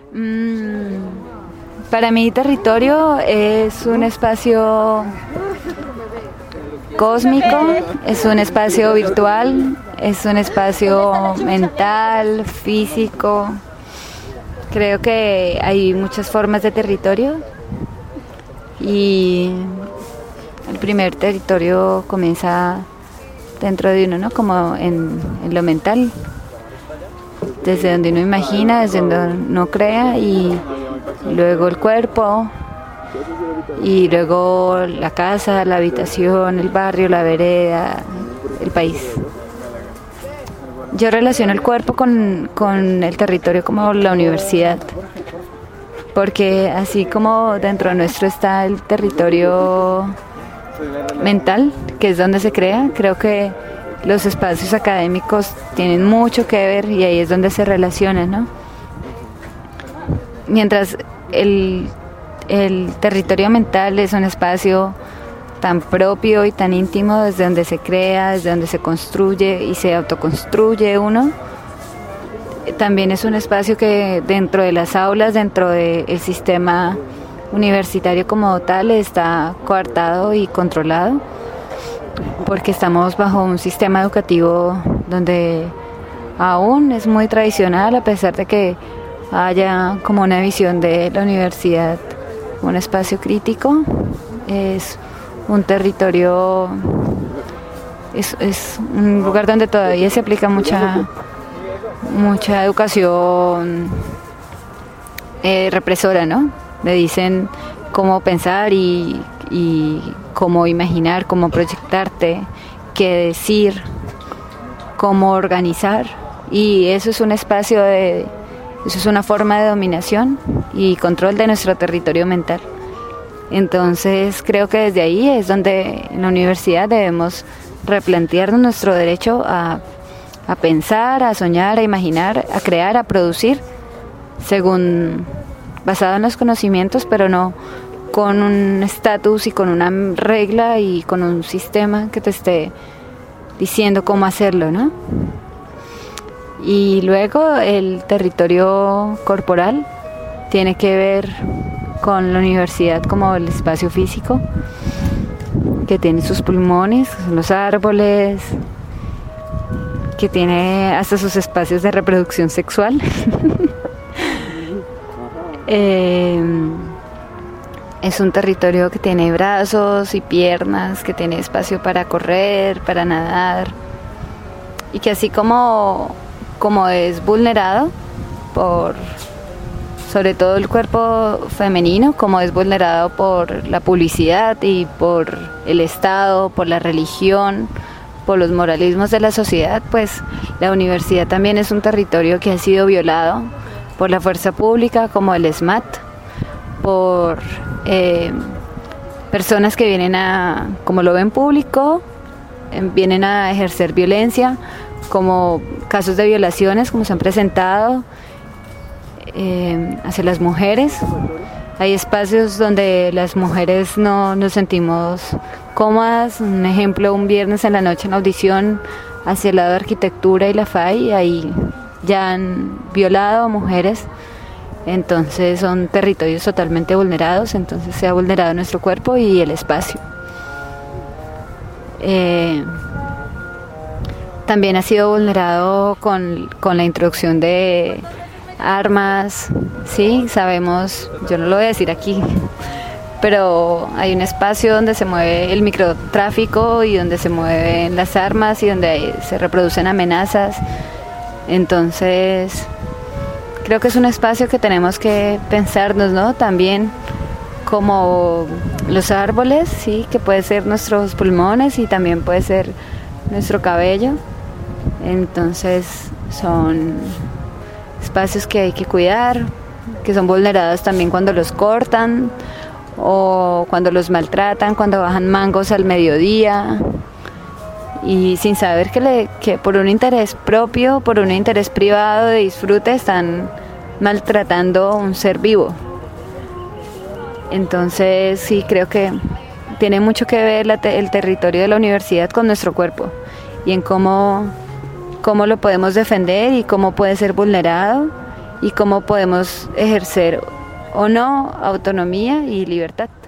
Mm, para mí territorio es un espacio cósmico, es un espacio virtual, es un espacio mental, físico. Creo que hay muchas formas de territorio y el primer territorio comienza dentro de uno, ¿no? Como en lo mental, desde donde uno imagina, desde donde uno crea, y luego el cuerpo, y luego la casa, la habitación, el barrio, la vereda, el país. Yo relaciono el cuerpo con el territorio como la universidad, porque así como dentro de nuestro está el territorio mental, que es donde se crea, creo que los espacios académicos tienen mucho que ver y ahí es donde se relacionan, ¿no? Mientras el territorio mental es un espacio tan propio y tan íntimo, desde donde se crea, desde donde se construye y se autoconstruye uno. También es un espacio que dentro de las aulas, dentro del sistema universitario como tal, está coartado y controlado, porque estamos bajo un sistema educativo donde aún es muy tradicional, a pesar de que haya como una visión de la universidad, un espacio crítico. Es un territorio, es un lugar donde todavía se aplica mucha educación represora, ¿no? Le dicen cómo pensar y cómo imaginar, cómo proyectarte, qué decir, cómo organizar, y eso es un espacio eso es una forma de dominación y control de nuestro territorio mental. Entonces creo que desde ahí es donde en la universidad debemos replantearnos nuestro derecho a pensar, a soñar, a imaginar, a crear, a producir, basado en los conocimientos, pero no con un estatus y con una regla y con un sistema que te esté diciendo cómo hacerlo, ¿no? Y luego el territorio corporal tiene que ver con la universidad como el espacio físico, que tiene sus pulmones, que son los árboles, que tiene hasta sus espacios de reproducción sexual. Es un territorio que tiene brazos y piernas, que tiene espacio para correr, para nadar, y que así como es vulnerado sobre todo el cuerpo femenino, como es vulnerado por la publicidad y por el Estado, por la religión, por los moralismos de la sociedad, pues la universidad también es un territorio que ha sido violado por la fuerza pública, como el SMAT, por personas que vienen como lo ven público, vienen a ejercer violencia, como casos de violaciones como se han presentado hacia las mujeres. Hay espacios donde las mujeres no nos sentimos cómodas. Un ejemplo, un viernes en la noche en audición hacia el lado de arquitectura y la FAI, ahí ya han violado a mujeres. Entonces son territorios totalmente vulnerados, entonces se ha vulnerado nuestro cuerpo y el espacio. También ha sido vulnerado con la introducción de armas, sí, sabemos, yo no lo voy a decir aquí, pero hay un espacio donde se mueve el microtráfico y donde se mueven las armas y donde se reproducen amenazas. Entonces creo que es un espacio que tenemos que pensarnos, ¿no? También como los árboles, sí, que puede ser nuestros pulmones y también puede ser nuestro cabello. Entonces son espacios que hay que cuidar, que son vulnerados también cuando los cortan o cuando los maltratan, cuando bajan mangos al mediodía y sin saber que por un interés propio, por un interés privado de disfrute, están maltratando a un ser vivo. Entonces sí, creo que tiene mucho que ver el territorio de la universidad con nuestro cuerpo y en cómo lo podemos defender y cómo puede ser vulnerado y cómo podemos ejercer o no autonomía y libertad.